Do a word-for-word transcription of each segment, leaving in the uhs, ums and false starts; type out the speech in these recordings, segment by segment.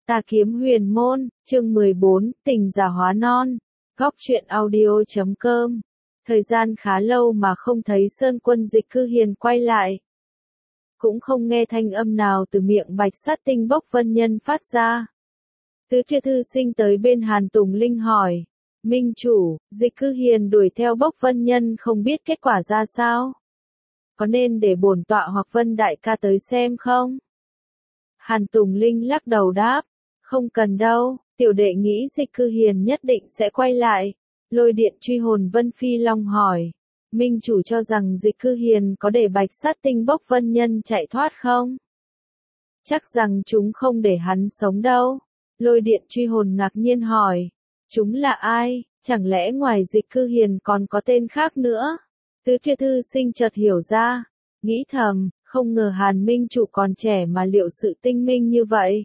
Tà kiếm huyền môn, chương mười bốn, tình giả hóa non. Góc truyện audio chấm com. Thời gian khá lâu mà không thấy Sơn Quân Dịch Cư Hiền quay lại. Cũng không nghe thanh âm nào từ miệng Bạch Sát Tinh Bốc Vân Nhân phát ra. Tứ Thuyết Thư Sinh tới bên Hàn Tùng Linh hỏi. Minh chủ, Dịch Cư Hiền đuổi theo Bốc Vân Nhân không biết kết quả ra sao? Có nên để bổn tọa hoặc Vân Đại ca tới xem không? Hàn Tùng Linh lắc đầu đáp. Không cần đâu, tiểu đệ nghĩ Dịch Cư Hiền nhất định sẽ quay lại. Lôi điện truy hồn Vân Phi Long hỏi. Minh chủ cho rằng Dịch Cư Hiền có để Bạch Sát Tinh Bốc Vân Nhân chạy thoát không? Chắc rằng chúng không để hắn sống đâu. Lôi điện truy hồn ngạc nhiên hỏi. Chúng là ai? Chẳng lẽ ngoài Dịch Cư Hiền còn có tên khác nữa? Tứ Thuyết Thư Sinh chợt hiểu ra. Nghĩ thầm, không ngờ Hàn Minh chủ còn trẻ mà liệu sự tinh minh như vậy.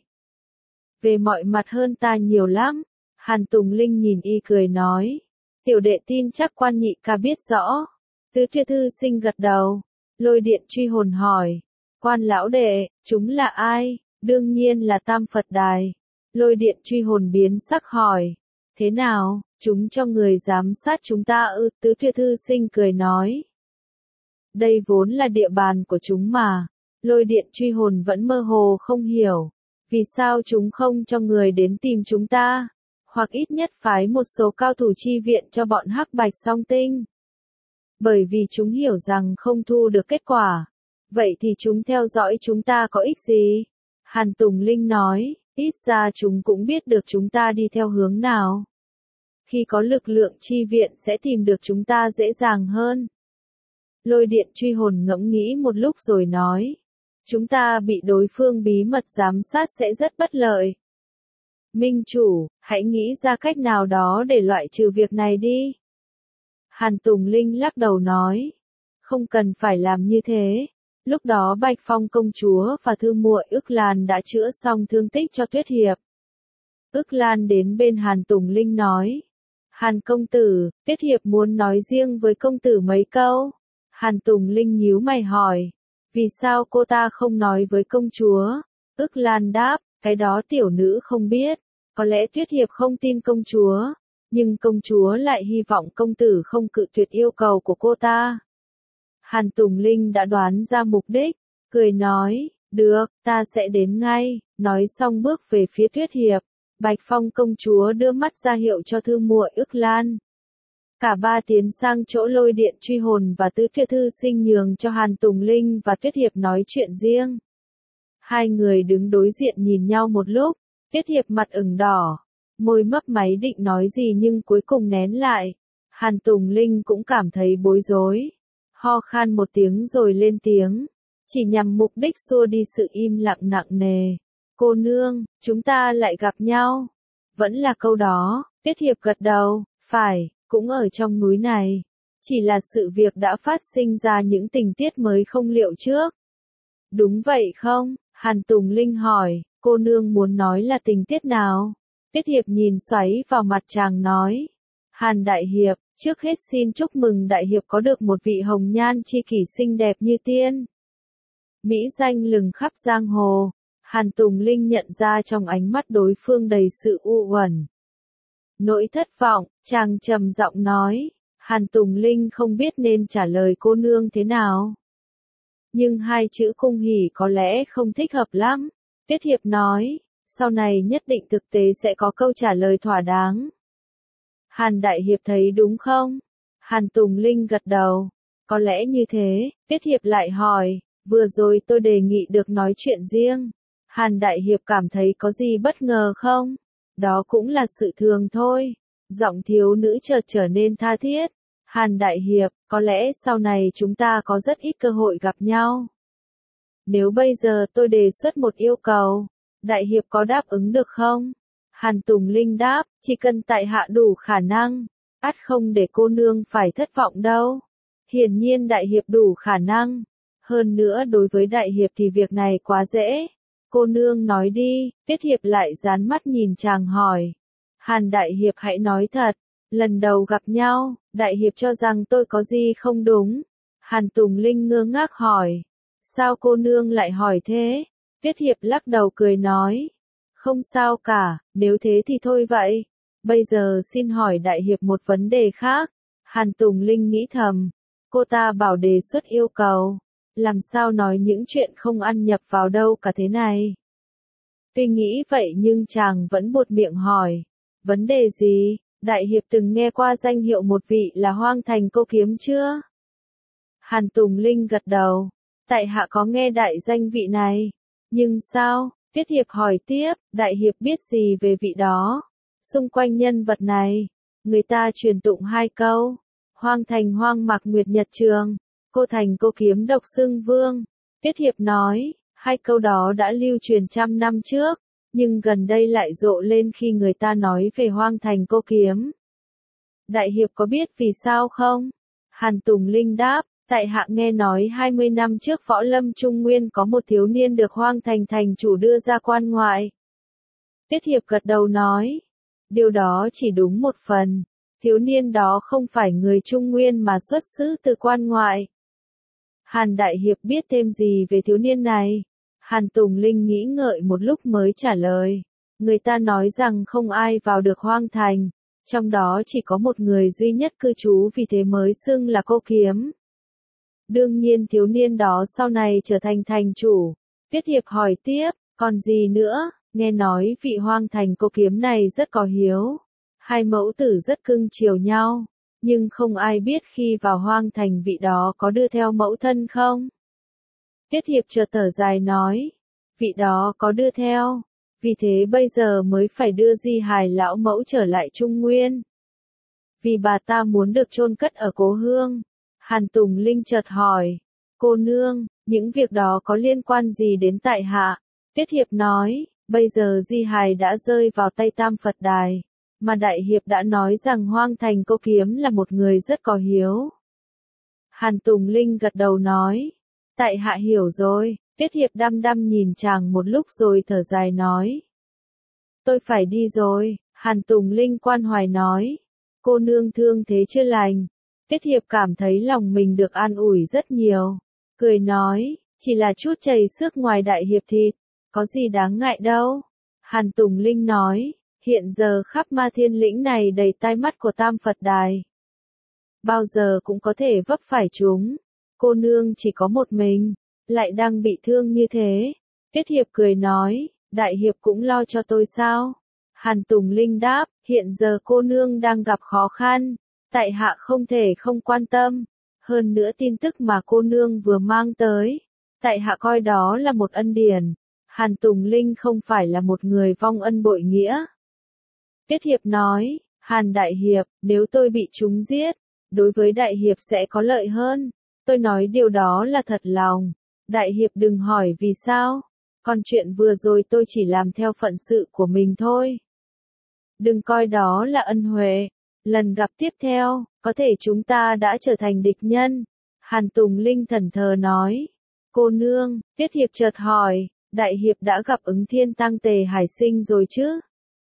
Về mọi mặt hơn ta nhiều lắm. Hàn Tùng Linh nhìn y cười nói. Tiểu đệ tin chắc quan nhị ca biết rõ. Tứ Thuyết Thư Sinh gật đầu. Lôi điện truy hồn hỏi. Quan lão đệ, chúng là ai? Đương nhiên là Tam Phật Đài. Lôi điện truy hồn biến sắc hỏi. Thế nào, chúng cho người giám sát chúng ta ư? Tứ Thuyết Thư Sinh cười nói. Đây vốn là địa bàn của chúng mà. Lôi điện truy hồn vẫn mơ hồ không hiểu. Vì sao chúng không cho người đến tìm chúng ta? Hoặc ít nhất phái một số cao thủ chi viện cho bọn Hắc Bạch Song Tinh. Bởi vì chúng hiểu rằng không thu được kết quả. Vậy thì chúng theo dõi chúng ta có ích gì? Hàn Tùng Linh nói, ít ra chúng cũng biết được chúng ta đi theo hướng nào. Khi có lực lượng chi viện sẽ tìm được chúng ta dễ dàng hơn. Lôi điện truy hồn ngẫm nghĩ một lúc rồi nói. Chúng ta bị đối phương bí mật giám sát sẽ rất bất lợi. Minh chủ, hãy nghĩ ra cách nào đó để loại trừ việc này đi. Hàn Tùng Linh lắc đầu nói. Không cần phải làm như thế. Lúc đó Bạch Phong công chúa và thư muội Ức Lan đã chữa xong thương tích cho Tuyết Hiệp. Ức Lan đến bên Hàn Tùng Linh nói. Hàn công tử, Tuyết Hiệp muốn nói riêng với công tử mấy câu. Hàn Tùng Linh nhíu mày hỏi. Vì sao cô ta không nói với công chúa? Ức Lan đáp, cái đó tiểu nữ không biết. Có lẽ Tuyết Hiệp không tin công chúa. Nhưng công chúa lại hy vọng công tử không cự tuyệt yêu cầu của cô ta. Hàn Tùng Linh đã đoán ra mục đích. Cười nói, được, ta sẽ đến ngay. Nói xong bước về phía Tuyết Hiệp. Bạch Phong công chúa đưa mắt ra hiệu cho thư muội Ức Lan. Cả ba tiến sang chỗ lôi điện truy hồn và Tứ Thuyết Thư Sinh nhường cho Hàn Tùng Linh và Tuyết Hiệp nói chuyện riêng. Hai người đứng đối diện nhìn nhau một lúc, Tuyết Hiệp mặt ửng đỏ, môi mấp máy định nói gì nhưng cuối cùng nén lại. Hàn Tùng Linh cũng cảm thấy bối rối, ho khan một tiếng rồi lên tiếng, chỉ nhằm mục đích xua đi sự im lặng nặng nề. Cô nương, chúng ta lại gặp nhau. Vẫn là câu đó, Tuyết Hiệp gật đầu, phải. Cũng ở trong núi này. Chỉ là sự việc đã phát sinh ra những tình tiết mới không liệu trước. Đúng vậy không? Hàn Tùng Linh hỏi, cô nương muốn nói là tình tiết nào? Tuyết Hiệp nhìn xoáy vào mặt chàng nói. Hàn Đại Hiệp, trước hết xin chúc mừng Đại Hiệp có được một vị hồng nhan chi kỷ xinh đẹp như tiên. Mỹ danh lừng khắp giang hồ. Hàn Tùng Linh nhận ra trong ánh mắt đối phương đầy sự u uẩn. Nỗi thất vọng, chàng trầm giọng nói, Hàn Tùng Linh không biết nên trả lời cô nương thế nào. Nhưng hai chữ cung hỉ có lẽ không thích hợp lắm. Tuyết Hiệp nói, sau này nhất định thực tế sẽ có câu trả lời thỏa đáng. Hàn Đại Hiệp thấy đúng không? Hàn Tùng Linh gật đầu, có lẽ như thế. Tuyết Hiệp lại hỏi, vừa rồi tôi đề nghị được nói chuyện riêng. Hàn Đại Hiệp cảm thấy có gì bất ngờ không? Đó cũng là sự thường thôi. Giọng thiếu nữ chợt trở nên tha thiết. Hàn Đại Hiệp, có lẽ sau này chúng ta có rất ít cơ hội gặp nhau. Nếu bây giờ tôi đề xuất một yêu cầu, Đại Hiệp có đáp ứng được không? Hàn Tùng Linh đáp, chỉ cần tại hạ đủ khả năng, ắt không để cô nương phải thất vọng đâu. Hiển nhiên Đại Hiệp đủ khả năng. Hơn nữa đối với Đại Hiệp thì việc này quá dễ. Cô nương nói đi. Tuyết Hiệp lại dán mắt nhìn chàng hỏi. Hàn Đại Hiệp hãy nói thật. Lần đầu gặp nhau, Đại Hiệp cho rằng tôi có gì không đúng. Hàn Tùng Linh ngơ ngác hỏi. Sao cô nương lại hỏi thế? Tuyết Hiệp lắc đầu cười nói. Không sao cả, nếu thế thì thôi vậy. Bây giờ xin hỏi đại hiệp một vấn đề khác. Hàn Tùng Linh nghĩ thầm. Cô ta bảo đề xuất yêu cầu. Làm sao nói những chuyện không ăn nhập vào đâu cả thế này. Tuy nghĩ vậy nhưng chàng vẫn buột miệng hỏi. Vấn đề gì? Đại hiệp từng nghe qua danh hiệu một vị là Hoang Thành Cô Kiếm chưa? Hàn Tùng Linh gật đầu. Tại hạ có nghe đại danh vị này. Nhưng sao? Tiết hiệp hỏi tiếp, đại hiệp biết gì về vị đó? Xung quanh nhân vật này, người ta truyền tụng hai câu. Hoang thành hoang mạc nguyệt nhật trường, cô thành cô kiếm độc xưng vương. Tiết hiệp nói, hai câu đó đã lưu truyền trăm năm trước, nhưng gần đây lại rộ lên khi người ta nói về hoang thành cô kiếm. Đại hiệp có biết vì sao không? Hàn Tùng Linh đáp, tại hạ nghe nói hai mươi năm trước võ lâm Trung Nguyên có một thiếu niên được Hoang Thành thành chủ đưa ra quan ngoại. Tiết hiệp gật đầu nói, điều đó chỉ đúng một phần, thiếu niên đó không phải người Trung Nguyên mà xuất xứ từ quan ngoại. Hàn đại hiệp biết thêm gì về thiếu niên này? Hàn Tùng Linh nghĩ ngợi một lúc mới trả lời, người ta nói rằng không ai vào được Hoang Thành, trong đó chỉ có một người duy nhất cư trú vì thế mới xưng là cô kiếm. Đương nhiên thiếu niên đó sau này trở thành thành chủ. Tiết hiệp hỏi tiếp, còn gì nữa? Nghe nói vị Hoang Thành cô kiếm này rất có hiếu. Hai mẫu tử rất cưng chiều nhau. Nhưng không ai biết khi vào Hoang Thành vị đó có đưa theo mẫu thân không? Tiết hiệp chợt thở dài nói, vị đó có đưa theo. Vì thế bây giờ mới phải đưa di hài lão mẫu trở lại Trung Nguyên. Vì bà ta muốn được chôn cất ở cố hương. Hàn Tùng Linh chợt hỏi, cô nương, những việc đó có liên quan gì đến tại hạ? Tiết hiệp nói, bây giờ di hài đã rơi vào tay Tam Phật Đài, mà đại hiệp đã nói rằng Hoang Thành cô kiếm là một người rất có hiếu. Hàn Tùng Linh gật đầu nói, tại hạ hiểu rồi. Tiết hiệp đăm đăm nhìn chàng một lúc rồi thở dài nói, tôi phải đi rồi. Hàn Tùng Linh quan hoài nói, cô nương thương thế chưa lành. Tiết hiệp cảm thấy lòng mình được an ủi rất nhiều. Cười nói, chỉ là chút chảy xước ngoài đại hiệp thịt, có gì đáng ngại đâu. Hàn Tùng Linh nói, hiện giờ khắp Ma Thiên Lĩnh này đầy tai mắt của Tam Phật Đài. Bao giờ cũng có thể vấp phải chúng. Cô nương chỉ có một mình, lại đang bị thương như thế. Tiết hiệp cười nói, đại hiệp cũng lo cho tôi sao? Hàn Tùng Linh đáp, hiện giờ cô nương đang gặp khó khăn. Tại hạ không thể không quan tâm. Hơn nữa tin tức mà cô nương vừa mang tới, tại hạ coi đó là một ân điển. Hàn Tùng Linh không phải là một người vong ân bội nghĩa. Tiết hiệp nói, Hàn đại hiệp, nếu tôi bị chúng giết, đối với đại hiệp sẽ có lợi hơn. Tôi nói điều đó là thật lòng. Đại hiệp đừng hỏi vì sao. Còn chuyện vừa rồi tôi chỉ làm theo phận sự của mình thôi. Đừng coi đó là ân huệ. Lần gặp tiếp theo, có thể chúng ta đã trở thành địch nhân. Hàn Tùng Linh thẫn thờ nói. Cô nương, Tiết hiệp chợt hỏi, đại hiệp đã gặp Ứng Thiên Tăng Tề Hải Sinh rồi chứ?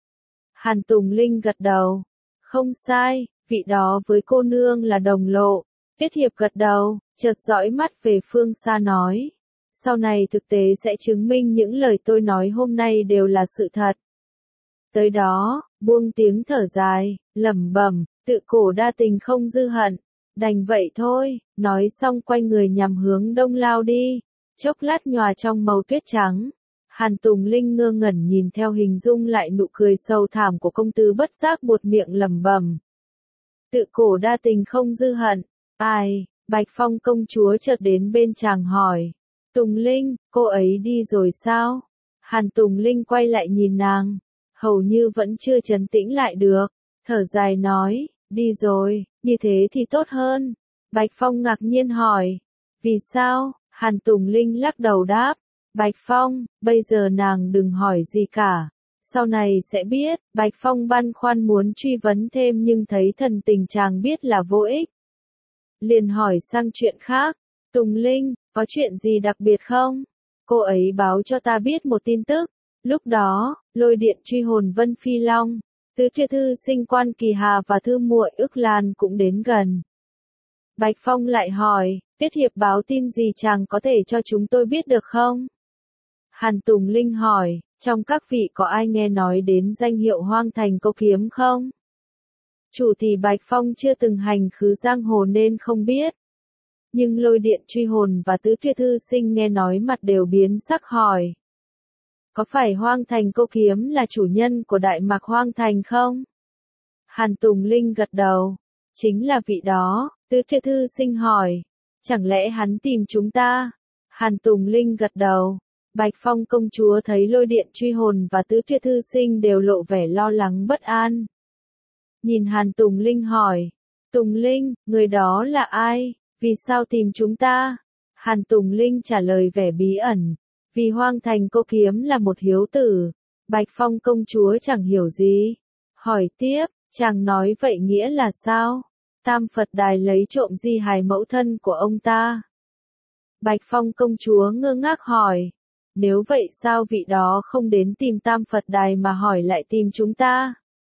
Hàn Tùng Linh gật đầu. Không sai, vị đó với cô nương là đồng lộ. Tiết hiệp gật đầu, chợt dõi mắt về phương xa nói. Sau này thực tế sẽ chứng minh những lời tôi nói hôm nay đều là sự thật. Tới đó, buông tiếng thở dài, lẩm bẩm, tự cổ đa tình không dư hận. Đành vậy thôi, nói xong quay người nhằm hướng đông lao đi. Chốc lát nhòa trong màu tuyết trắng. Hàn Tùng Linh ngơ ngẩn nhìn theo hình dung lại nụ cười sầu thảm của công tử bất giác buột miệng lẩm bẩm. Tự cổ đa tình không dư hận. Ai? Bạch Phong công chúa chợt đến bên chàng hỏi. Tùng Linh, cô ấy đi rồi sao? Hàn Tùng Linh quay lại nhìn nàng. Hầu như vẫn chưa trấn tĩnh lại được. Thở dài nói, đi rồi, như thế thì tốt hơn. Bạch Phong ngạc nhiên hỏi. Vì sao? Hàn Tùng Linh lắc đầu đáp. Bạch Phong, bây giờ nàng đừng hỏi gì cả. Sau này sẽ biết. Bạch Phong băn khoăn muốn truy vấn thêm nhưng thấy thần tình chàng biết là vô ích. Liền hỏi sang chuyện khác. Tùng Linh, có chuyện gì đặc biệt không? Cô ấy báo cho ta biết một tin tức. Lúc đó, lôi điện truy hồn Vân Phi Long, tứ thư thư sinh Quan Kỳ Hà và thư muội Ước Lan cũng đến gần. Bạch Phong lại hỏi, Tiết hiệp báo tin gì chàng có thể cho chúng tôi biết được không? Hàn Tùng Linh hỏi, Trong các vị có ai nghe nói đến danh hiệu Hoang Thành Câu Kiếm không? Chủ thì Bạch Phong chưa từng hành khứ giang hồ nên không biết. Nhưng Lôi Điện Truy Hồn và Tứ Tuyệt Thư Sinh nghe nói mặt đều biến sắc hỏi. Có phải Hoang Thành Câu Kiếm là chủ nhân của Đại Mạc Hoang Thành không? Hàn Tùng Linh gật đầu. Chính là vị đó, Tứ Tuyệt Thư Sinh hỏi. Chẳng lẽ hắn tìm chúng ta? Hàn Tùng Linh gật đầu. Bạch Phong công chúa thấy Lôi Điện Truy Hồn và Tứ Tuyệt Thư Sinh đều lộ vẻ lo lắng bất an. Nhìn Hàn Tùng Linh hỏi. Tùng Linh, người đó là ai? Vì sao tìm chúng ta? Hàn Tùng Linh trả lời vẻ bí ẩn. Vì Hoang Thành Câu Kiếm là một hiếu tử. Bạch Phong công chúa chẳng hiểu gì. Hỏi tiếp, chàng nói vậy nghĩa là sao? Tam Phật Đài lấy trộm di hài mẫu thân của ông ta. Bạch Phong công chúa ngơ ngác hỏi. Nếu vậy sao vị đó không đến tìm Tam Phật Đài mà hỏi lại tìm chúng ta?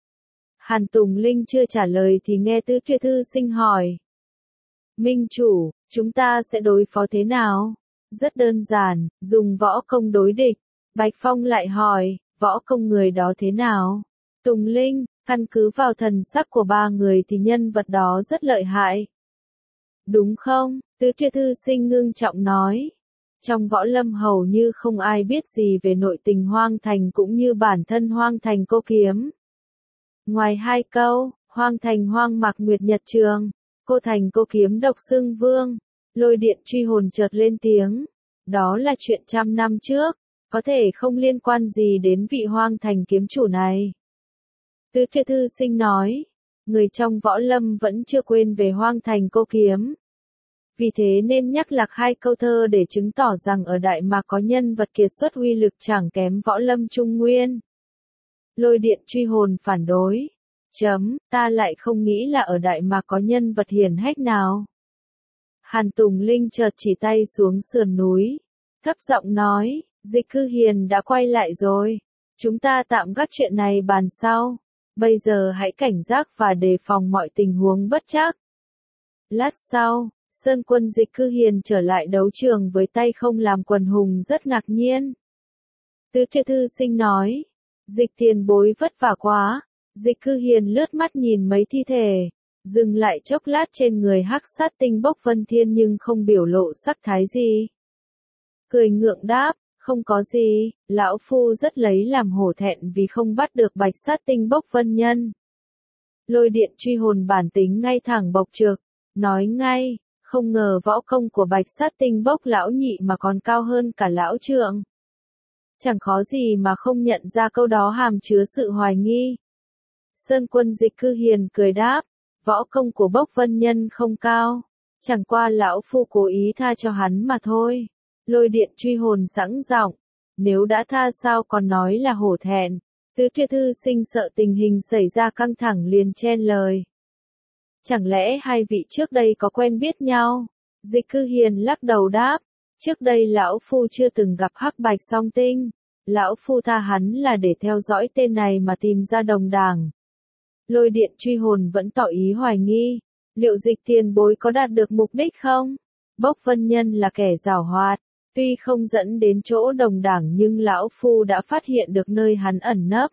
Hàn Tùng Linh chưa trả lời thì nghe Tứ Tuyệt Thư Sinh hỏi. Minh chủ, chúng ta sẽ đối phó thế nào? Rất đơn giản, dùng võ công đối địch. Bạch Phong lại hỏi, võ công người đó thế nào? Tùng Linh, căn cứ vào thần sắc của ba người thì nhân vật đó rất lợi hại. Đúng không? Tứ Tuyệt Thư Sinh ngưng trọng nói. Trong võ lâm hầu như không ai biết gì về nội tình Hoang Thành cũng như bản thân Hoang Thành Câu Kiếm. Ngoài hai câu, Hoang Thành Hoang Mạc Nguyệt Nhật Trường, Cô Thành Câu Kiếm độc xưng vương, Lôi Điện Truy Hồn chợt lên tiếng. Đó là chuyện trăm năm trước, có thể không liên quan gì đến vị Hoang Thành kiếm chủ này. Tứ Tuyệt Thư Sinh nói, người trong võ lâm vẫn chưa quên về Hoang Thành Câu Kiếm. Vì thế nên nhắc lạc hai câu thơ để chứng tỏ rằng ở Đại Mạc có nhân vật kiệt xuất uy lực chẳng kém võ lâm Trung Nguyên. Lôi Điện Truy Hồn phản đối. Chấm, ta lại không nghĩ là ở Đại Mạc có nhân vật hiển hách nào. Hàn Tùng Linh chợt chỉ tay xuống sườn núi. Thấp giọng nói, Dịch Cư Hiền đã quay lại rồi. Chúng ta tạm gác chuyện này bàn sau. Bây giờ hãy cảnh giác và đề phòng mọi tình huống bất trắc. Lát sau, Sơn quân Dịch Cư Hiền trở lại đấu trường với tay không làm quần hùng rất ngạc nhiên. Tứ Tuyệt Thư Sinh nói, Dịch tiền bối vất vả quá. Dịch Cư Hiền lướt mắt nhìn mấy thi thể, dừng lại chốc lát trên người hắc sát tinh bốc vân thiên nhưng không biểu lộ sắc thái gì. Cười ngượng đáp, không có gì, lão phu rất lấy làm hổ thẹn vì không bắt được bạch sát tinh bốc vân nhân. Lôi Điện Truy Hồn bản tính ngay thẳng bộc trực, nói ngay, không ngờ võ công của bạch sát tinh bốc lão nhị mà còn cao hơn cả lão trượng. Chẳng khó gì mà không nhận ra câu đó hàm chứa sự hoài nghi. Sơn quân Dịch Cư Hiền cười đáp, võ công của bốc vân nhân không cao, chẳng qua lão phu cố ý tha cho hắn mà thôi. Lôi Điện Truy Hồn sẵn giọng, nếu đã tha sao còn nói là hổ thẹn. Tứ Tuyệt Thư Sinh sợ tình hình xảy ra căng thẳng liền chen lời. Chẳng lẽ hai vị trước đây có quen biết nhau? Dịch Cư Hiền lắc đầu đáp, trước đây lão phu chưa từng gặp hắc bạch song tinh. Lão phu tha hắn là để theo dõi tên này mà tìm ra đồng đảng. Lôi Điện Truy Hồn vẫn tỏ ý hoài nghi, liệu Dịch tiền bối có đạt được mục đích không? Bốc vân nhân là kẻ giảo hoạt, tuy không dẫn đến chỗ đồng đảng nhưng lão phu đã phát hiện được nơi hắn ẩn nấp.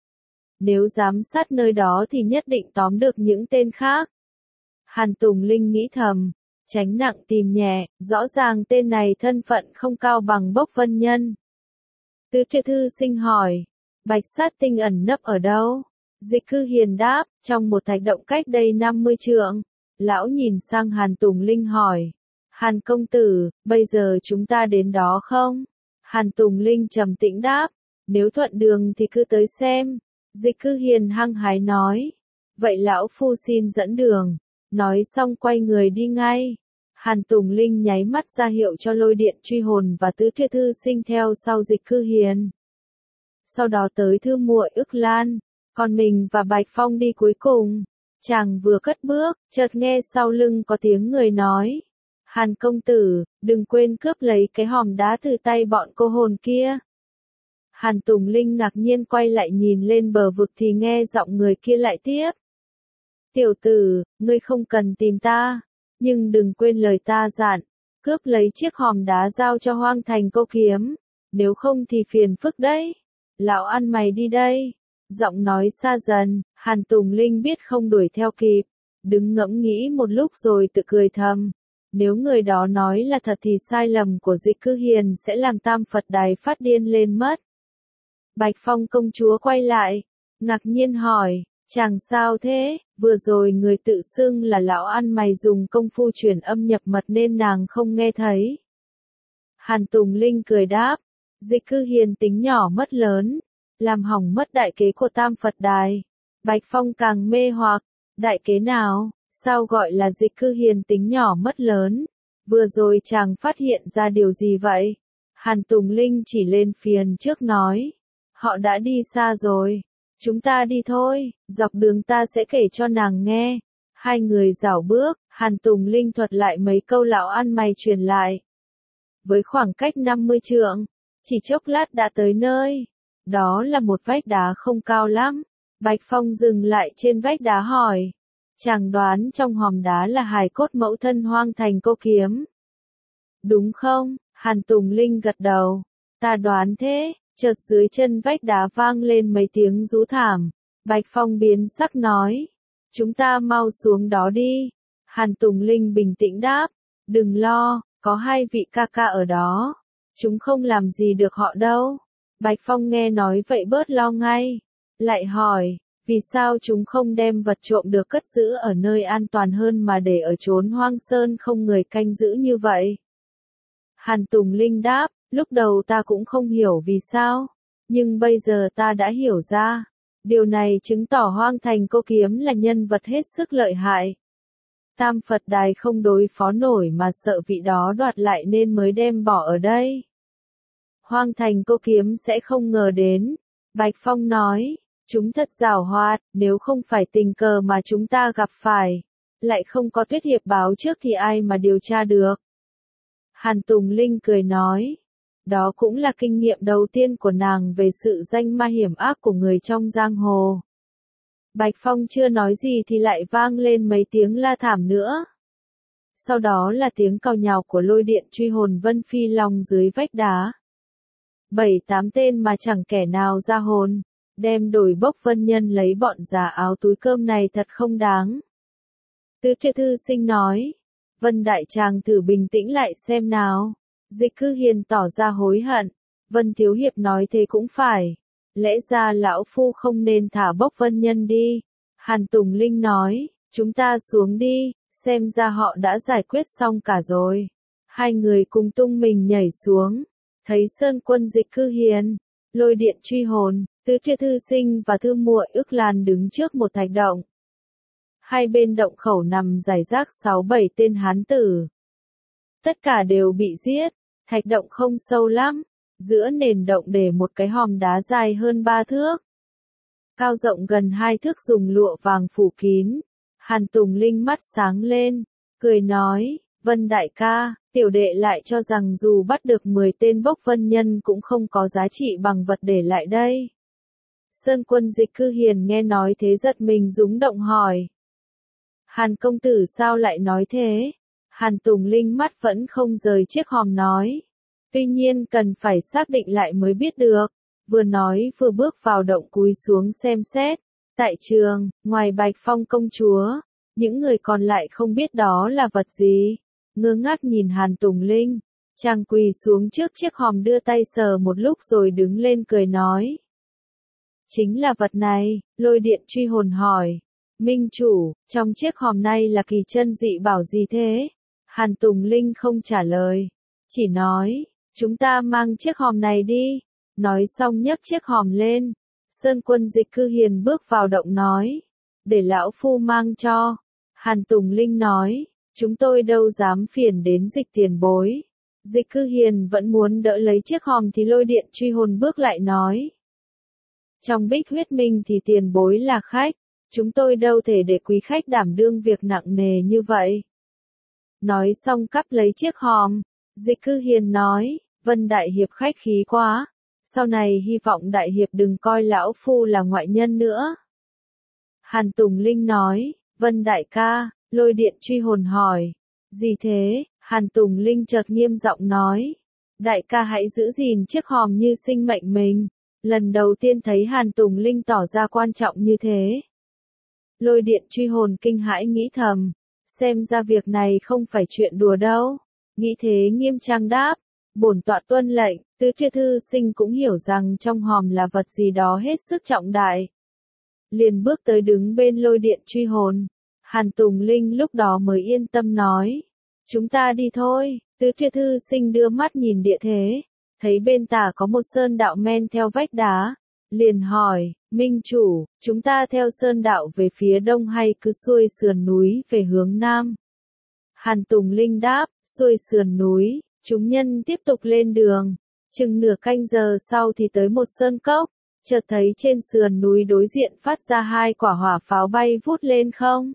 Nếu giám sát nơi đó thì nhất định tóm được những tên khác. Hàn Tùng Linh nghĩ thầm, tránh nặng tìm nhẹ, rõ ràng tên này thân phận không cao bằng bốc vân nhân. Tứ Tuyệt Thư Sinh hỏi, bạch sát tinh ẩn nấp ở đâu? Dịch Cư Hiền đáp, trong một thạch động cách đây năm mươi trượng. Lão nhìn sang Hàn Tùng Linh hỏi, Hàn công tử, bây giờ chúng ta đến đó không? Hàn Tùng Linh trầm tĩnh đáp, nếu thuận đường thì cứ tới xem. Dịch Cư Hiền hăng hái nói, vậy lão phu xin dẫn đường. Nói xong quay người đi ngay. Hàn Tùng Linh nháy mắt ra hiệu cho Lôi Điện Truy Hồn và Tứ Tuyệt Thư Sinh theo sau Dịch Cư Hiền. Sau đó tới Thư Muội Ức Lan, còn mình và Bạch Phong đi cuối cùng. Chàng vừa cất bước, chợt nghe sau lưng có tiếng người nói, Hàn công tử, đừng quên cướp lấy cái hòm đá từ tay bọn cô hồn kia. Hàn Tùng Linh ngạc nhiên quay lại nhìn lên bờ vực thì nghe giọng người kia lại tiếp. Tiểu tử, ngươi không cần tìm ta, nhưng đừng quên lời ta dặn, cướp lấy chiếc hòm đá giao cho Hoang Thành Câu Kiếm, nếu không thì phiền phức đấy. Lão ăn mày đi đây. Giọng nói xa dần, Hàn Tùng Linh biết không đuổi theo kịp. Đứng ngẫm nghĩ một lúc rồi tự cười thầm. Nếu người đó nói là thật thì sai lầm của Dịch Cư Hiền sẽ làm Tam Phật Đài phát điên lên mất. Bạch Phong công chúa quay lại, ngạc nhiên hỏi, chàng sao thế, vừa rồi người tự xưng là lão ăn mày dùng công phu truyền âm nhập mật nên nàng không nghe thấy. Hàn Tùng Linh cười đáp, Dịch Cư Hiền tính nhỏ mất lớn, làm hỏng mất đại kế của Tam Phật Đài. Bạch Phong càng mê hoặc, đại kế nào, sao gọi là Dịch Cư Hiền tính nhỏ mất lớn, vừa rồi chàng phát hiện ra điều gì vậy? Hàn Tùng Linh chỉ lên phiền trước nói, họ đã đi xa rồi, chúng ta đi thôi, dọc đường ta sẽ kể cho nàng nghe. Hai người rảo bước, Hàn Tùng Linh thuật lại mấy câu lão ăn mày truyền lại. Với khoảng cách năm mươi trượng, chỉ chốc lát đã tới nơi. Đó là một vách đá không cao lắm. Bạch Phong dừng lại trên vách đá hỏi. Chàng đoán trong hòm đá là hài cốt mẫu thân Hoang Thành Cô Kiếm. Đúng không? Hàn Tùng Linh gật đầu. Ta đoán thế. Chợt dưới chân vách đá vang lên mấy tiếng rú thảm. Bạch Phong biến sắc nói. Chúng ta mau xuống đó đi. Hàn Tùng Linh bình tĩnh đáp. Đừng lo, có hai vị ca ca ở đó. Chúng không làm gì được họ đâu. Bạch Phong nghe nói vậy bớt lo ngay. Lại hỏi, vì sao chúng không đem vật trộm được cất giữ ở nơi an toàn hơn mà để ở chốn hoang sơn không người canh giữ như vậy? Hàn Tùng Linh đáp, lúc đầu ta cũng không hiểu vì sao, nhưng bây giờ ta đã hiểu ra. Điều này chứng tỏ Hoang Thành Cô Kiếm là nhân vật hết sức lợi hại. Tam Phật Đài không đối phó nổi mà sợ vị đó đoạt lại nên mới đem bỏ ở đây. Hoang Thành Cô Kiếm sẽ không ngờ đến. Bạch Phong nói, chúng thật giàu hoạt, nếu không phải tình cờ mà chúng ta gặp phải, lại không có Tuyết Hiệp báo trước thì ai mà điều tra được. Hàn Tùng Linh cười nói, đó cũng là kinh nghiệm đầu tiên của nàng về sự danh ma hiểm ác của người trong giang hồ. Bạch Phong chưa nói gì thì lại vang lên mấy tiếng la thảm nữa. Sau đó là tiếng cào nhào của lôi điện truy hồn Vân Phi Long dưới vách đá. Bảy tám tên mà chẳng kẻ nào ra hồn, đem đổi bốc Vân Nhân lấy bọn già áo túi cơm này thật không đáng. Tứ Tuyệt Thư Sinh nói, Vân Đại Tràng thử bình tĩnh lại xem nào. Dịch Cư Hiền tỏ ra hối hận, Vân Thiếu Hiệp nói thế cũng phải. Lẽ ra lão phu không nên thả bốc Vân Nhân đi. Hàn Tùng Linh nói, chúng ta xuống đi, xem ra họ đã giải quyết xong cả rồi. Hai người cùng tung mình nhảy xuống, thấy Sơn Quân Dịch Cư Hiền, lôi điện truy hồn, Tứ Tuyệt Thư Sinh và Thư Muội Ước Lan đứng trước một thạch động. Hai bên động khẩu nằm rải rác sáu bảy tên hán tử. Tất cả đều bị giết, thạch động không sâu lắm. Giữa nền động để một cái hòm đá dài hơn ba thước. Cao rộng gần hai thước dùng lụa vàng phủ kín. Hàn Tùng Linh mắt sáng lên, cười nói, Vân đại ca, tiểu đệ lại cho rằng dù bắt được mười tên bốc vân nhân cũng không có giá trị bằng vật để lại đây. Sơn Quân Dịch Cư Hiền nghe nói thế giật mình rúng động hỏi. Hàn công tử sao lại nói thế? Hàn Tùng Linh mắt vẫn không rời chiếc hòm nói. Tuy nhiên cần phải xác định lại mới biết được. Vừa nói vừa bước vào động cúi xuống xem xét. Tại trường, ngoài Bạch Phong công chúa, những người còn lại không biết đó là vật gì. Ngơ ngác nhìn Hàn Tùng Linh. Chàng quỳ xuống trước chiếc hòm đưa tay sờ một lúc rồi đứng lên cười nói. Chính là vật này, lôi điện truy hồn hỏi. Minh chủ, trong chiếc hòm này là kỳ chân dị bảo gì thế? Hàn Tùng Linh không trả lời. Chỉ nói. Chúng ta mang chiếc hòm này đi. Nói xong nhấc chiếc hòm lên. Sơn Quân Dịch Cư Hiền bước vào động nói. Để lão phu mang cho. Hàn Tùng Linh nói. Chúng tôi đâu dám phiền đến Dịch tiền bối. Dịch Cư Hiền vẫn muốn đỡ lấy chiếc hòm thì lôi điện truy hồn bước lại nói. Trong Bích Huyết Minh thì tiền bối là khách. Chúng tôi đâu thể để quý khách đảm đương việc nặng nề như vậy. Nói xong cắp lấy chiếc hòm. Dịch Cư Hiền nói. Vân Đại Hiệp khách khí quá. Sau này hy vọng Đại Hiệp đừng coi lão phu là ngoại nhân nữa. Hàn Tùng Linh nói. Vân Đại ca, lôi điện truy hồn hỏi. Gì thế? Hàn Tùng Linh chợt nghiêm giọng nói. Đại ca hãy giữ gìn chiếc hòm như sinh mệnh mình. Lần đầu tiên thấy Hàn Tùng Linh tỏ ra quan trọng như thế. Lôi điện truy hồn kinh hãi nghĩ thầm, xem ra việc này không phải chuyện đùa đâu. Nghĩ thế nghiêm trang đáp, bổn tọa tuân lệnh. Tứ Thuyết Thư Sinh cũng hiểu rằng trong hòm là vật gì đó hết sức trọng đại. Liền bước tới đứng bên lôi điện truy hồn. Hàn Tùng Linh lúc đó mới yên tâm nói, chúng ta đi thôi. Tứ Thuyết Thư Sinh đưa mắt nhìn địa thế, thấy bên tả có một sơn đạo men theo vách đá, liền hỏi, Minh chủ, chúng ta theo sơn đạo về phía đông hay cứ xuôi sườn núi về hướng nam? Hàn Tùng Linh đáp, xuôi sườn núi. Chúng nhân tiếp tục lên đường, chừng nửa canh giờ sau thì tới một sơn cốc, chợt thấy trên sườn núi đối diện phát ra hai quả hỏa pháo bay vút lên không.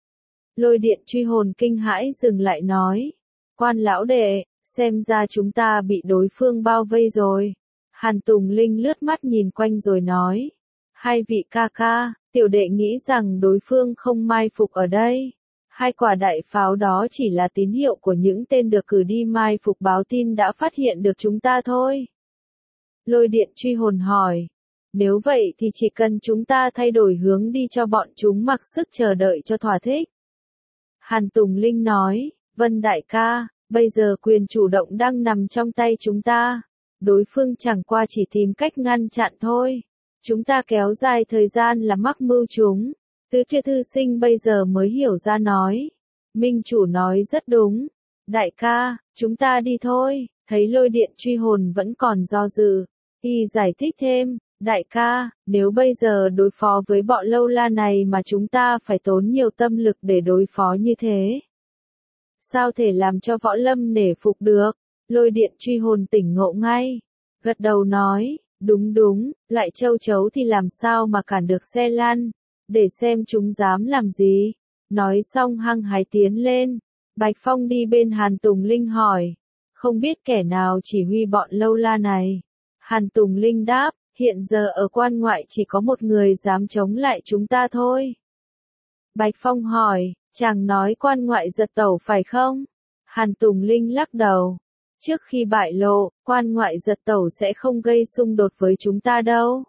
Lôi điện truy hồn kinh hãi dừng lại nói, quan lão đệ, xem ra chúng ta bị đối phương bao vây rồi. Hàn Tùng Linh lướt mắt nhìn quanh rồi nói, hai vị ca ca, tiểu đệ nghĩ rằng đối phương không mai phục ở đây. Hai quả đại pháo đó chỉ là tín hiệu của những tên được cử đi mai phục báo tin đã phát hiện được chúng ta thôi. Lôi điện truy hồn hỏi, nếu vậy thì chỉ cần chúng ta thay đổi hướng đi cho bọn chúng mặc sức chờ đợi cho thỏa thích. Hàn Tùng Linh nói, Vân đại ca, bây giờ quyền chủ động đang nằm trong tay chúng ta. Đối phương chẳng qua chỉ tìm cách ngăn chặn thôi. Chúng ta kéo dài thời gian là mắc mưu chúng. Tứ Thuyết Thư Sinh bây giờ mới hiểu ra nói. Minh chủ nói rất đúng. Đại ca, chúng ta đi thôi. Thấy lôi điện truy hồn vẫn còn do dự. Y giải thích thêm. Đại ca, nếu bây giờ đối phó với bọn lâu la này mà chúng ta phải tốn nhiều tâm lực để đối phó như thế. Sao thể làm cho võ lâm nể phục được? Lôi điện truy hồn tỉnh ngộ ngay. Gật đầu nói, đúng đúng, lại châu chấu thì làm sao mà cản được xe lăn. Để xem chúng dám làm gì. Nói xong hăng hái tiến lên. Bạch Phong đi bên Hàn Tùng Linh hỏi. Không biết kẻ nào chỉ huy bọn lâu la này. Hàn Tùng Linh đáp, hiện giờ ở quan ngoại chỉ có một người dám chống lại chúng ta thôi. Bạch Phong hỏi, chàng nói quan ngoại giật tẩu phải không? Hàn Tùng Linh lắc đầu. Trước khi bại lộ, quan ngoại giật tẩu sẽ không gây xung đột với chúng ta đâu.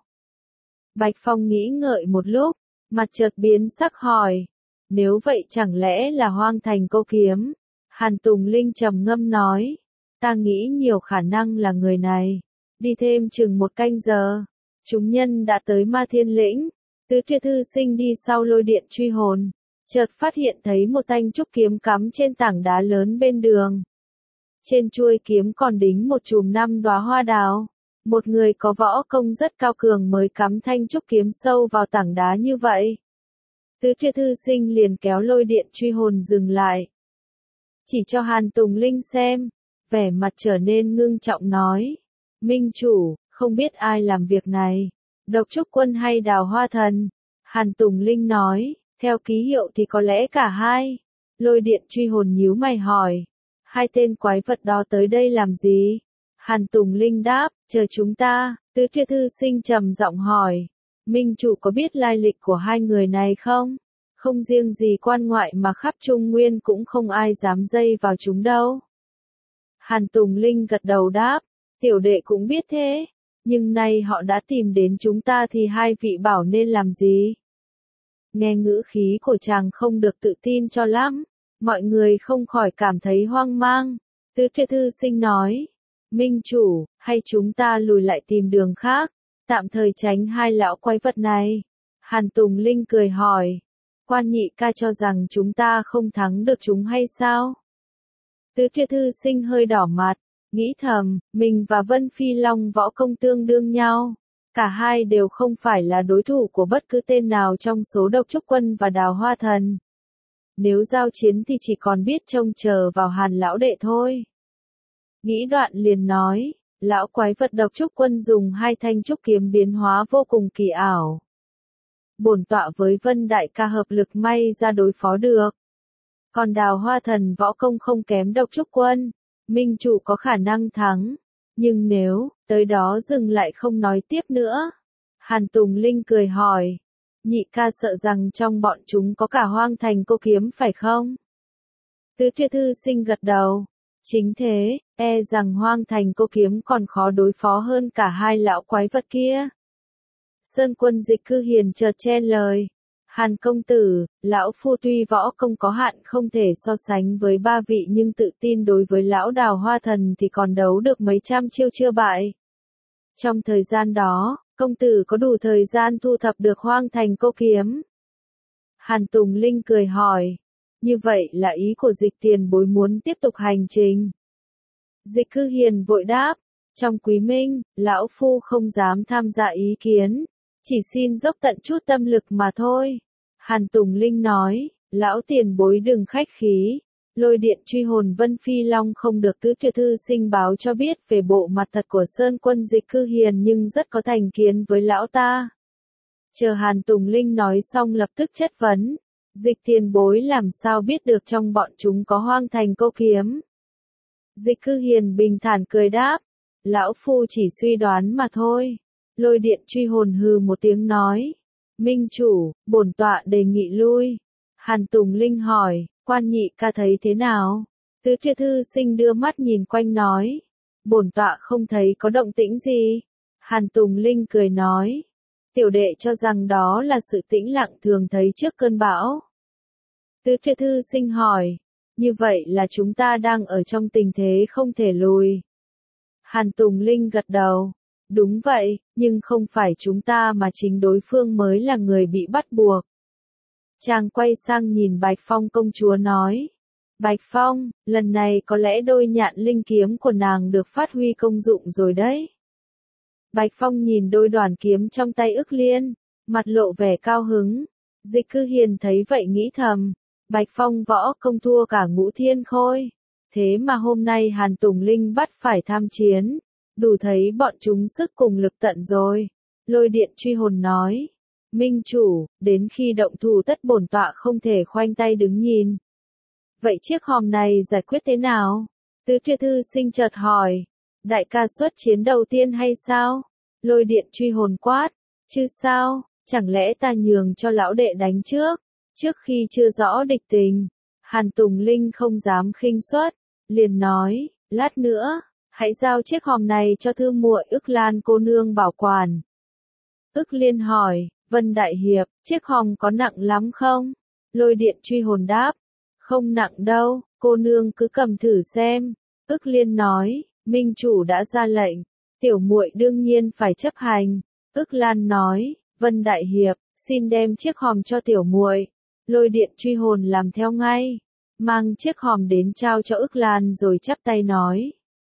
Bạch Phong nghĩ ngợi một lúc. Mặt chợt biến sắc hỏi, nếu vậy chẳng lẽ là Hoang Thành Câu Kiếm? Hàn Tùng Linh trầm ngâm nói, ta nghĩ nhiều khả năng là người này. Đi thêm chừng một canh giờ, chúng nhân đã tới Ma Thiên Lĩnh. Tứ Thuyết Thư Sinh đi sau lôi điện truy hồn, chợt phát hiện thấy một thanh trúc kiếm cắm trên tảng đá lớn bên đường. Trên chuôi kiếm còn đính một chùm năm đóa hoa đào. Một người có võ công rất cao cường mới cắm thanh trúc kiếm sâu vào tảng đá như vậy. Tứ Thuyết Thư Sinh liền kéo lôi điện truy hồn dừng lại. Chỉ cho Hàn Tùng Linh xem, vẻ mặt trở nên ngưng trọng nói. Minh chủ, không biết ai làm việc này, Độc Trúc Quân hay Đào Hoa Thần? Hàn Tùng Linh nói, theo ký hiệu thì có lẽ cả hai. Lôi điện truy hồn nhíu mày hỏi, hai tên quái vật đó tới đây làm gì? Hàn Tùng Linh đáp, chờ chúng ta. Tứ Thuyết Thư Sinh trầm giọng hỏi, Minh chủ có biết lai lịch của hai người này không? Không riêng gì quan ngoại mà khắp Trung Nguyên cũng không ai dám dây vào chúng đâu. Hàn Tùng Linh gật đầu đáp, tiểu đệ cũng biết thế, nhưng nay họ đã tìm đến chúng ta thì hai vị bảo nên làm gì? Nghe ngữ khí của chàng không được tự tin cho lắm, mọi người không khỏi cảm thấy hoang mang. Tứ Thuyết Thư Sinh nói, Minh chủ, hay chúng ta lùi lại tìm đường khác, tạm thời tránh hai lão quái vật này? Hàn Tùng Linh cười hỏi, quan nhị ca cho rằng chúng ta không thắng được chúng hay sao? Tứ Thuyết Thư Sinh hơi đỏ mặt, nghĩ thầm, mình và Vân Phi Long võ công tương đương nhau. Cả hai đều không phải là đối thủ của bất cứ tên nào trong số Độc Trúc Quân và Đào Hoa Thần. Nếu giao chiến thì chỉ còn biết trông chờ vào Hàn lão đệ thôi. Nghĩ đoạn liền nói, lão quái vật Độc Trúc Quân dùng hai thanh trúc kiếm biến hóa vô cùng kỳ ảo. Bổn tọa với Vân đại ca hợp lực may ra đối phó được. Còn Đào Hoa Thần võ công không kém Độc Trúc Quân, Minh chủ có khả năng thắng. Nhưng nếu, tới đó dừng lại không nói tiếp nữa. Hàn Tùng Linh cười hỏi, nhị ca sợ rằng trong bọn chúng có cả Hoang Thành Câu Kiếm phải không? Tứ Thuyết Thư Sinh gật đầu, chính thế, e rằng Hoang Thành Cô Kiếm còn khó đối phó hơn cả hai lão quái vật kia. Sơn Quân Dịch Cư Hiền chợt chen lời. Hàn công tử, lão phu tuy võ công có hạn không thể so sánh với ba vị nhưng tự tin đối với lão Đào Hoa Thần thì còn đấu được mấy trăm chiêu chưa bại. Trong thời gian đó, công tử có đủ thời gian thu thập được Hoang Thành Cô Kiếm? Hàn Tùng Linh cười hỏi. Như vậy là ý của Dịch tiền bối muốn tiếp tục hành trình. Dịch Cư Hiền vội đáp. Trong quý minh, lão phu không dám tham gia ý kiến. Chỉ xin dốc tận chút tâm lực mà thôi. Hàn Tùng Linh nói, lão tiền bối đừng khách khí. Lôi điện truy hồn Vân Phi Long không được tứ tuyệt thư sinh báo cho biết về bộ mặt thật của Sơn Quân Dịch Cư Hiền nhưng rất có thành kiến với lão ta. Chờ Hàn Tùng Linh nói xong lập tức chất vấn. Dịch tiền bối làm sao biết được trong bọn chúng có Hoang Thành Cô Kiếm? Dịch Cư Hiền bình thản cười đáp. Lão phu chỉ suy đoán mà thôi. Lôi điện truy hồn hừ một tiếng nói. Minh chủ, bổn tọa đề nghị lui. Hàn Tùng Linh hỏi, quan nhị ca thấy thế nào? Tứ tuyệt thư sinh đưa mắt nhìn quanh nói. Bổn tọa không thấy có động tĩnh gì. Hàn Tùng Linh cười nói. Tiểu đệ cho rằng đó là sự tĩnh lặng thường thấy trước cơn bão. Tứ tuyệt thư sinh hỏi. Như vậy là chúng ta đang ở trong tình thế không thể lùi. Hàn Tùng Linh gật đầu. Đúng vậy, nhưng không phải chúng ta mà chính đối phương mới là người bị bắt buộc. Chàng quay sang nhìn Bạch Phong công chúa nói. Bạch Phong, lần này có lẽ đôi nhạn linh kiếm của nàng được phát huy công dụng rồi đấy. Bạch Phong nhìn đôi đoàn kiếm trong tay Ức Liên, mặt lộ vẻ cao hứng. Dịch Cư Hiền thấy vậy nghĩ thầm. Bạch Phong võ công thua cả Ngũ Thiên Khôi. Thế mà hôm nay Hàn Tùng Linh bắt phải tham chiến. Đủ thấy bọn chúng sức cùng lực tận rồi. Lôi điện truy hồn nói. Minh chủ, đến khi động thủ tất bổn tọa không thể khoanh tay đứng nhìn. Vậy chiếc hòm này giải quyết thế nào? Tứ tuyệt thư sinh chợt hỏi. Đại ca xuất chiến đầu tiên hay sao? Lôi điện truy hồn quát. Chứ sao, chẳng lẽ ta nhường cho lão đệ đánh trước? Trước khi chưa rõ địch tình. Hàn Tùng Linh không dám khinh suất. Liền nói, lát nữa. Hãy giao chiếc hòm này cho thư muội Ức Lan cô nương bảo quản. Ức Liên hỏi, Vân Đại Hiệp, chiếc hòm có nặng lắm không? Lôi điện truy hồn đáp, không nặng đâu, cô nương cứ cầm thử xem. Ức Liên nói, Minh chủ đã ra lệnh, tiểu muội đương nhiên phải chấp hành. Ức Lan nói, Vân Đại Hiệp, xin đem chiếc hòm cho tiểu muội. Lôi điện truy hồn làm theo ngay, mang chiếc hòm đến trao cho Ức Lan rồi chắp tay nói.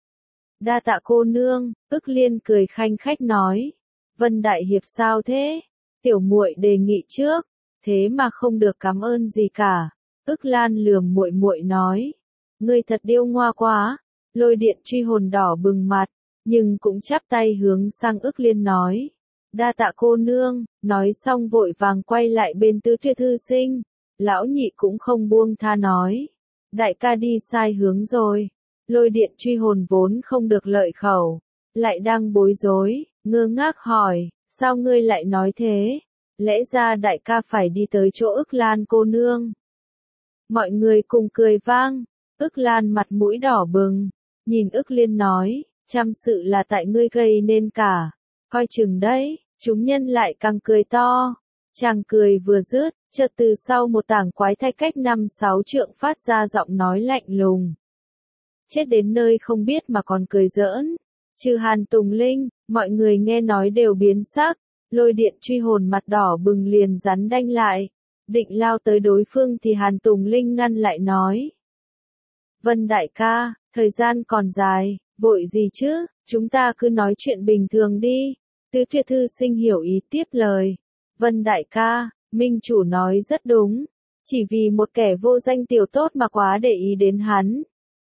Đa tạ cô nương. Ức Liên cười khanh khách nói. Vân Đại Hiệp sao thế? Tiểu muội đề nghị trước, thế mà không được cảm ơn gì cả. Ức Lan lườm muội muội nói. Ngươi thật điêu ngoa quá. Lôi điện truy hồn đỏ bừng mặt, nhưng cũng chắp tay hướng sang Ức Liên nói. Đa tạ cô nương, nói xong vội vàng quay lại bên Tứ tuyệt thư sinh. Lão nhị cũng không buông tha nói. Đại ca đi sai hướng rồi. Lôi điện truy hồn vốn không được lợi khẩu, lại đang bối rối, ngơ ngác hỏi, sao ngươi lại nói thế? Lẽ ra đại ca phải đi tới chỗ Ức Lan cô nương. Mọi người cùng cười vang, Ức Lan mặt mũi đỏ bừng, nhìn Ức Liên nói, chăm sự là tại ngươi gây nên cả, coi chừng đấy. Chúng nhân lại càng cười to. Chàng cười vừa dứt, chợt từ sau một tảng quái thạch cách năm sáu trượng phát ra giọng nói lạnh lùng. Chết đến nơi không biết mà còn cười giỡn. Trừ Hàn Tùng Linh, mọi người nghe nói đều biến sắc. Lôi điện truy hồn mặt đỏ bừng liền rắn đanh lại. Định lao tới đối phương thì Hàn Tùng Linh ngăn lại nói. Vân đại ca, thời gian còn dài, vội gì chứ, chúng ta cứ nói chuyện bình thường đi. Tứ tuyệt thư sinh hiểu ý tiếp lời. Vân đại ca, Minh chủ nói rất đúng. Chỉ vì một kẻ vô danh tiểu tốt mà quá để ý đến hắn.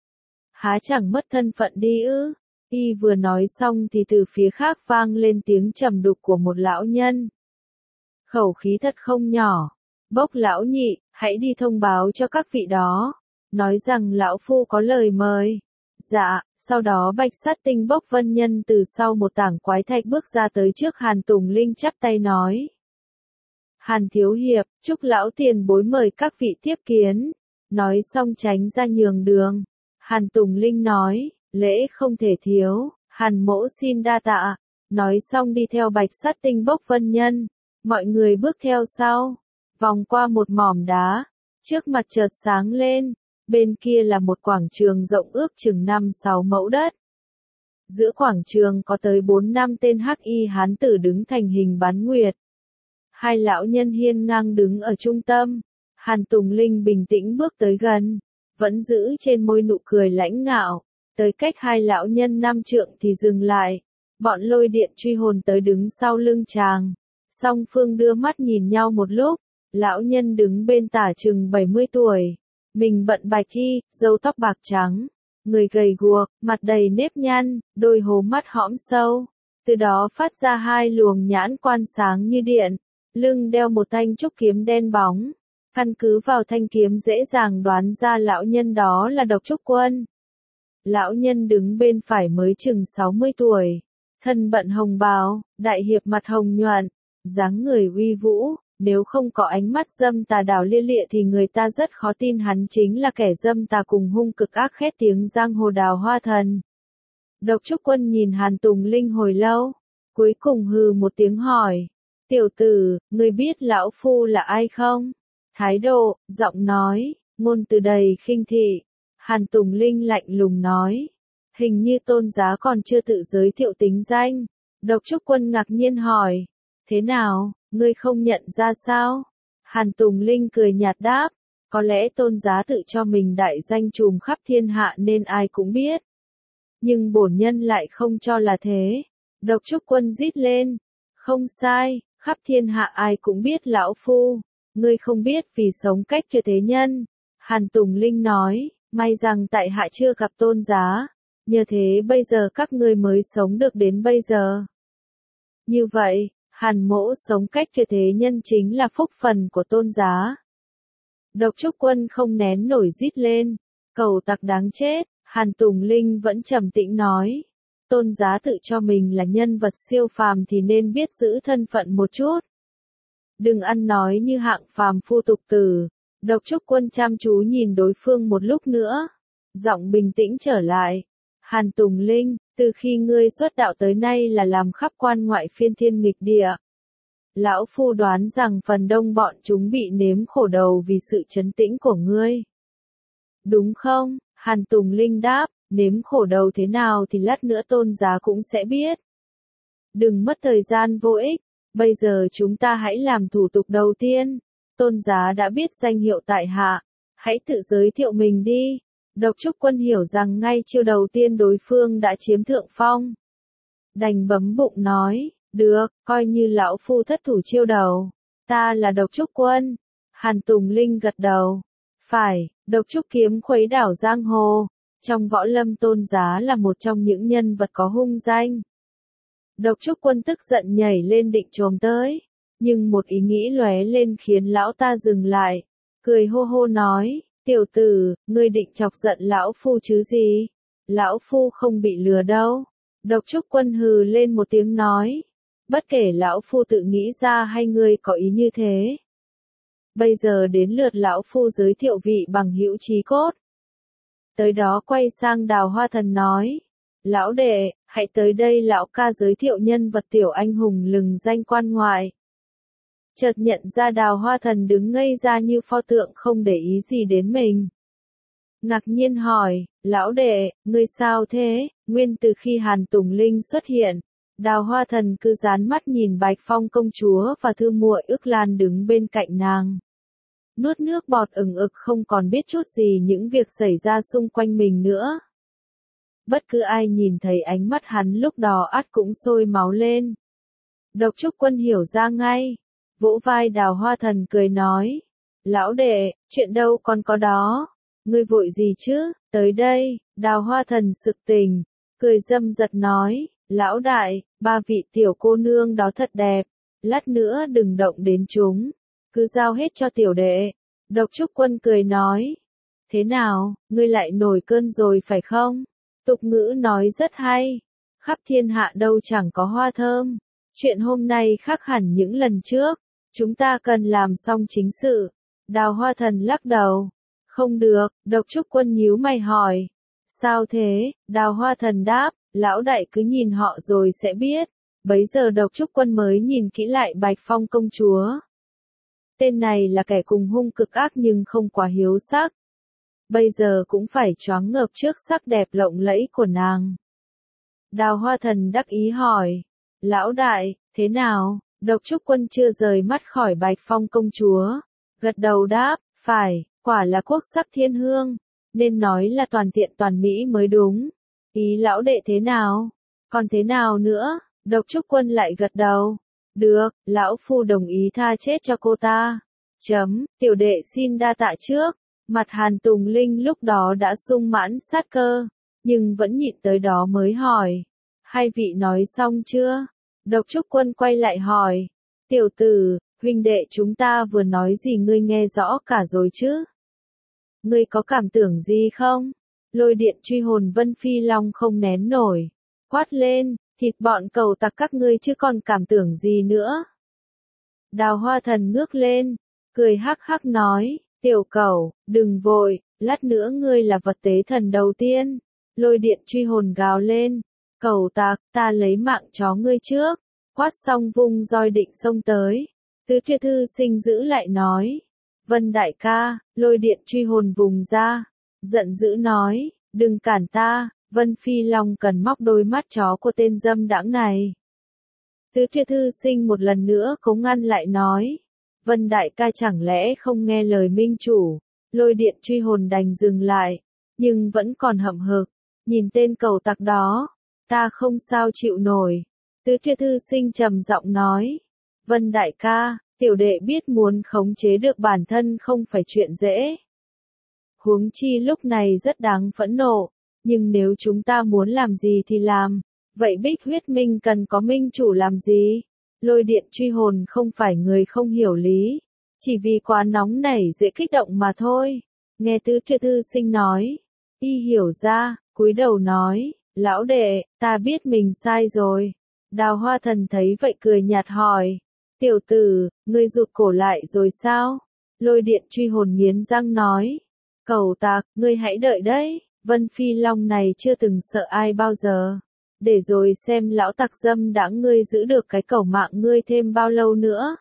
Há chẳng mất thân phận đi ư? Y vừa nói xong thì từ phía khác vang lên tiếng trầm đục của một lão nhân. Khẩu khí thật không nhỏ. Bốc lão nhị, hãy đi thông báo cho các vị đó. Nói rằng lão phu có lời mời. Dạ, sau đó bạch sát tinh bốc vân nhân từ sau một tảng quái thạch bước ra tới trước Hàn Tùng Linh chắp tay nói. Hàn thiếu hiệp, chúc lão tiền bối mời các vị tiếp kiến. Nói xong tránh ra nhường đường. Hàn Tùng Linh nói, Lễ không thể thiếu, Hàn mỗ xin đa tạ. Nói xong đi theo Bạch Sát Tinh bốc vân nhân. Mọi người bước theo sau. Vòng qua một mỏm đá. Trước mặt chợt sáng lên. Bên kia là một quảng trường rộng ước chừng năm sáu mẫu đất. Giữa quảng trường có tới bốn năm tên hắc y hán tử đứng thành hình bán nguyệt. Hai lão nhân hiên ngang đứng ở trung tâm. Hàn Tùng Linh bình tĩnh bước tới gần. Vẫn giữ trên môi nụ cười lãnh ngạo. Tới cách hai lão nhân năm trượng thì dừng lại. Bọn lôi điện truy hồn tới đứng sau lưng chàng. Song phương đưa mắt nhìn nhau một lúc. Lão nhân đứng bên tả chừng bảy mươi tuổi. Mình bận bạch y, râu tóc bạc trắng. Người gầy guộc, mặt đầy nếp nhăn, đôi hố mắt hõm sâu. Từ đó phát ra hai luồng nhãn quan sáng như điện. Lưng đeo một thanh trúc kiếm đen bóng. Căn cứ vào thanh kiếm dễ dàng đoán ra lão nhân đó là Độc Trúc Quân. Lão nhân đứng bên phải mới chừng sáu mươi tuổi. Thân bận hồng bào, đại hiệp mặt hồng nhuận, dáng người uy vũ. Nếu không có ánh mắt dâm tà đảo lia lịa thì người ta rất khó tin hắn chính là kẻ dâm tà cùng hung cực ác khét tiếng giang hồ Đào Hoa Thần. Độc Trúc Quân nhìn Hàn Tùng Linh hồi lâu, cuối cùng hừ một tiếng hỏi. Tiểu tử, ngươi biết lão phu là ai không? Thái độ, giọng nói, ngôn từ đầy khinh thị. Hàn Tùng Linh lạnh lùng nói. Hình như tôn giá còn chưa tự giới thiệu tính danh. Độc Trúc Quân ngạc nhiên hỏi. Thế nào, ngươi không nhận ra sao? Hàn Tùng Linh cười nhạt đáp. Có lẽ tôn giá tự cho mình đại danh trùm khắp thiên hạ nên ai cũng biết. Nhưng bổn nhân lại không cho là thế. Độc Trúc Quân rít lên. Không sai, khắp thiên hạ ai cũng biết lão phu. Ngươi không biết vì sống cách tuyệt thế nhân. Hàn Tùng Linh nói, may rằng tại hạ chưa gặp tôn giá. Nhờ thế bây giờ các ngươi mới sống được đến bây giờ. Như vậy, Hàn mỗ sống cách tuyệt thế nhân chính là phúc phần của tôn giá. Độc Trúc Quân không nén nổi rít lên. Cẩu tặc đáng chết. Hàn Tùng Linh vẫn trầm tĩnh nói. Tôn giá tự cho mình là nhân vật siêu phàm thì nên biết giữ thân phận một chút. Đừng ăn nói như hạng phàm phu tục tử. Độc Trúc Quân chăm chú nhìn đối phương một lúc nữa. Giọng bình tĩnh trở lại. Hàn Tùng Linh, từ khi ngươi xuất đạo tới nay là làm khắp quan ngoại phiên thiên nghịch địa. Lão phu đoán rằng phần đông bọn chúng bị nếm khổ đầu vì sự trấn tĩnh của ngươi. Đúng không? Hàn Tùng Linh đáp, nếm khổ đầu thế nào thì lát nữa tôn giá cũng sẽ biết. Đừng mất thời gian vô ích, bây giờ chúng ta hãy làm thủ tục đầu tiên. Tôn giá đã biết danh hiệu tại hạ, hãy tự giới thiệu mình đi. Độc Trúc Quân hiểu rằng ngay chiêu đầu tiên đối phương đã chiếm thượng phong. Đành bấm bụng nói, được, coi như lão phu thất thủ chiêu đầu. Ta là Độc Trúc Quân. Hàn Tùng Linh gật đầu. Phải, Độc Trúc kiếm khuấy đảo giang hồ. Trong võ lâm tôn giá là một trong những nhân vật có hung danh. Độc Trúc Quân tức giận nhảy lên định chồm tới. Nhưng một ý nghĩ lóe lên khiến lão ta dừng lại. Cười hô hô nói, tiểu tử, ngươi định chọc giận lão phu chứ gì? Lão phu không bị lừa đâu. Độc Trúc Quân hừ lên một tiếng nói. Bất kể lão phu tự nghĩ ra hay ngươi có ý như thế. Bây giờ đến lượt lão phu giới thiệu vị bằng hữu chí cốt. Tới đó quay sang Đào Hoa Thần nói. Lão đệ, hãy tới đây lão ca giới thiệu nhân vật tiểu anh hùng lừng danh quan ngoại. Chợt nhận ra Đào Hoa Thần đứng ngây ra như pho tượng không để ý gì đến mình. Ngạc nhiên hỏi, lão đệ, ngươi sao thế? Nguyên từ khi Hàn Tùng Linh xuất hiện, Đào Hoa Thần cứ dán mắt nhìn Bạch Phong công chúa và thư muội Ước Lan đứng bên cạnh nàng. Nuốt nước bọt ừng ực không còn biết chút gì những việc xảy ra xung quanh mình nữa. Bất cứ ai nhìn thấy ánh mắt hắn lúc đó ắt cũng sôi máu lên. Độc Trúc Quân hiểu ra ngay. Vỗ vai Đào Hoa Thần cười nói. Lão đệ, chuyện đâu còn có đó. Ngươi vội gì chứ, tới đây. Đào Hoa Thần sực tỉnh. Cười dâm giật nói. Lão đại, ba vị tiểu cô nương đó thật đẹp. Lát nữa đừng động đến chúng. Cứ giao hết cho tiểu đệ. Độc Trúc Quân cười nói. Thế nào, ngươi lại nổi cơn rồi phải không? Tục ngữ nói rất hay. Khắp thiên hạ đâu chẳng có hoa thơm. Chuyện hôm nay khác hẳn những lần trước. Chúng ta cần làm xong chính sự. Đào Hoa Thần lắc đầu. Không được, Độc Trúc Quân nhíu mày hỏi. Sao thế? Đào Hoa Thần đáp, lão đại cứ nhìn họ rồi sẽ biết. Bấy giờ Độc Trúc Quân mới nhìn kỹ lại Bạch Phong công chúa. Tên này là kẻ cùng hung cực ác nhưng không quá hiếu sắc. Bây giờ cũng phải choáng ngợp trước sắc đẹp lộng lẫy của nàng. Đào Hoa Thần đắc ý hỏi, lão đại, thế nào? Độc Trúc Quân chưa rời mắt khỏi Bạch Phong công chúa. Gật đầu đáp, phải, quả là quốc sắc thiên hương. Nên nói là toàn thiện toàn mỹ mới đúng. Ý lão đệ thế nào? Còn thế nào nữa? Độc Trúc Quân lại gật đầu. Được, lão phu đồng ý tha chết cho cô ta. Chấm, tiểu đệ xin đa tạ trước. Mặt Hàn Tùng Linh lúc đó đã sung mãn sát cơ, nhưng vẫn nhịn tới đó mới hỏi. Hai vị nói xong chưa? Độc Trúc Quân quay lại hỏi. Tiểu tử, huynh đệ chúng ta vừa nói gì ngươi nghe rõ cả rồi chứ? Ngươi có cảm tưởng gì không? Lôi điện truy hồn Vân Phi Long không nén nổi. Quát lên, thịt bọn cầu tặc các ngươi chứ còn cảm tưởng gì nữa? Đào Hoa Thần ngước lên, cười hắc hắc nói, tiểu cẩu, đừng vội, lát nữa ngươi là vật tế thần đầu tiên. Lôi điện truy hồn gào lên, cẩu tặc, ta lấy mạng chó ngươi trước. Quát xong vung roi định xông tới. Tứ Tuyệt Thư Sinh giữ lại nói, Vân đại ca, lôi điện truy hồn vùng ra, giận dữ nói, đừng cản ta. Vân Phi Long cần móc đôi mắt chó của tên dâm đãng này. Tứ Tuyệt Thư Sinh một lần nữa cố ngăn lại nói, Vân đại ca chẳng lẽ không nghe lời minh chủ. Lôi điện truy hồn đành dừng lại, nhưng vẫn còn hậm hực, nhìn tên cầu tặc đó, ta không sao chịu nổi. Tứ Tuyệt Thư Sinh trầm giọng nói, Vân đại ca, tiểu đệ biết muốn khống chế được bản thân không phải chuyện dễ. Huống chi lúc này rất đáng phẫn nộ, nhưng nếu chúng ta muốn làm gì thì làm, vậy Bích Huyết Minh cần có minh chủ làm gì? Lôi điện truy hồn không phải người không hiểu lý, chỉ vì quá nóng nảy dễ kích động mà thôi. Nghe Tứ Tuyệt Thư Sinh nói, y hiểu ra, cúi đầu nói, lão đệ, ta biết mình sai rồi. Đào Hoa Thần thấy vậy cười nhạt hỏi, tiểu tử, ngươi rụt cổ lại rồi sao? Lôi điện truy hồn nghiến răng nói, cẩu tặc, ngươi hãy đợi đấy, Vân Phi Long này chưa từng sợ ai bao giờ. Để rồi xem lão tặc dâm đãng ngươi giữ được cái cẩu mạng ngươi thêm bao lâu nữa.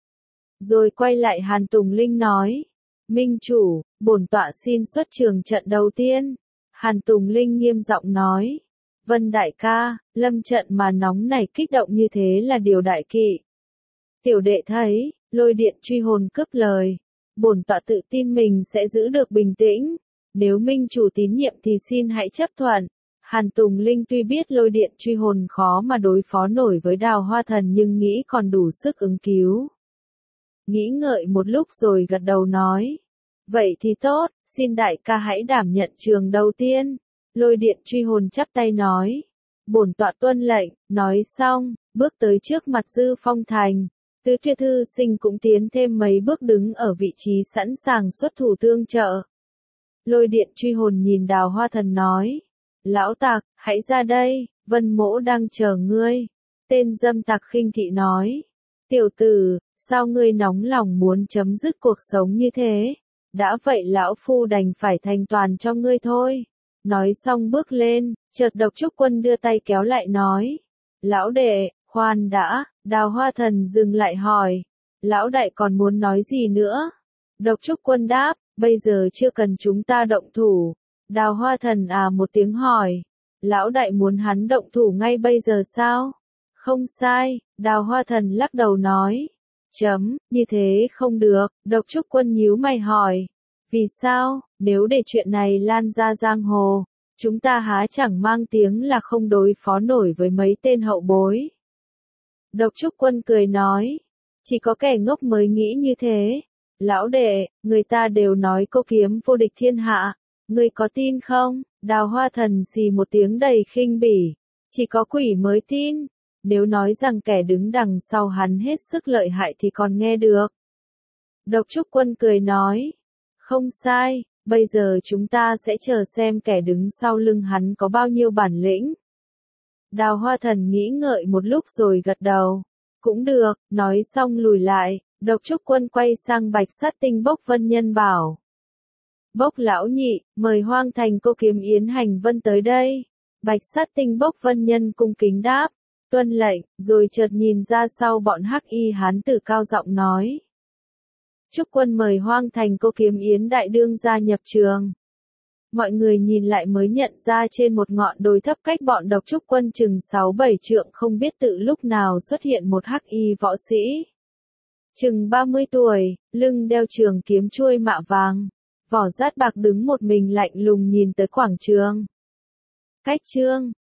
Rồi quay lại Hàn Tùng Linh nói, minh chủ, bổn tọa xin xuất trường trận đầu tiên. Hàn Tùng Linh nghiêm giọng nói, Vân đại ca, lâm trận mà nóng nảy kích động như thế là điều đại kỵ. Tiểu đệ thấy, lôi điện truy hồn cướp lời, bổn tọa tự tin mình sẽ giữ được bình tĩnh. Nếu minh chủ tín nhiệm thì xin hãy chấp thuận. Hàn Tùng Linh tuy biết lôi điện truy hồn khó mà đối phó nổi với Đào Hoa Thần nhưng nghĩ còn đủ sức ứng cứu. Nghĩ ngợi một lúc rồi gật đầu nói, vậy thì tốt, xin đại ca hãy đảm nhận trường đầu tiên. Lôi điện truy hồn chắp tay nói, bổn tọa tuân lệnh. Nói xong, bước tới trước mặt Dư Phong Thành. Tứ Tuyệt Thư Sinh cũng tiến thêm mấy bước đứng ở vị trí sẵn sàng xuất thủ tương trợ. Lôi điện truy hồn nhìn Đào Hoa Thần nói, lão tặc, hãy ra đây, Vân mỗ đang chờ ngươi. Tên dâm tặc khinh thị nói, tiểu tử, sao ngươi nóng lòng muốn chấm dứt cuộc sống như thế? Đã vậy lão phu đành phải thành toàn cho ngươi thôi. Nói xong bước lên, chợt Độc Trúc Quân đưa tay kéo lại nói, lão đệ, khoan đã. Đào Hoa Thần dừng lại hỏi, lão đại còn muốn nói gì nữa? Độc Trúc Quân đáp, bây giờ chưa cần chúng ta động thủ. Đào Hoa Thần à một tiếng hỏi, lão đại muốn hắn động thủ ngay bây giờ sao? Không sai, Đào Hoa Thần lắc đầu nói, chấm, như thế không được. Độc Trúc Quân nhíu mày hỏi, vì sao? Nếu để chuyện này lan ra giang hồ, chúng ta há chẳng mang tiếng là không đối phó nổi với mấy tên hậu bối. Độc Trúc Quân cười nói, chỉ có kẻ ngốc mới nghĩ như thế. Lão đệ, người ta đều nói cô kiếm vô địch thiên hạ, ngươi có tin không? Đào Hoa Thần xì một tiếng đầy khinh bỉ, chỉ có quỷ mới tin. Nếu nói rằng kẻ đứng đằng sau hắn hết sức lợi hại thì còn nghe được. Độc Trúc Quân cười nói, không sai, bây giờ chúng ta sẽ chờ xem kẻ đứng sau lưng hắn có bao nhiêu bản lĩnh. Đào Hoa Thần nghĩ ngợi một lúc rồi gật đầu. Cũng được, nói xong lùi lại, Độc Trúc Quân quay sang Bạch Sát Tinh bốc Vân Nhân bảo. Bốc lão nhị, mời Hoang Thành cô kiếm Yến Hành Vân tới đây. Bạch Sát Tinh Bốc Vân Nhân cung kính đáp, tuân lệnh, rồi chợt nhìn ra sau bọn hắc y hán tử cao giọng nói. Trúc quân mời Hoang Thành cô kiếm Yến Đại Đương gia nhập trường. Mọi người nhìn lại mới nhận ra trên một ngọn đồi thấp cách bọn độc trúc quân chừng sáu bảy trượng không biết tự lúc nào xuất hiện một hắc y võ sĩ. Chừng ba mươi tuổi, lưng đeo trường kiếm chuôi mạ vàng, vỏ rát bạc đứng một mình lạnh lùng nhìn tới quảng trường. Cách chương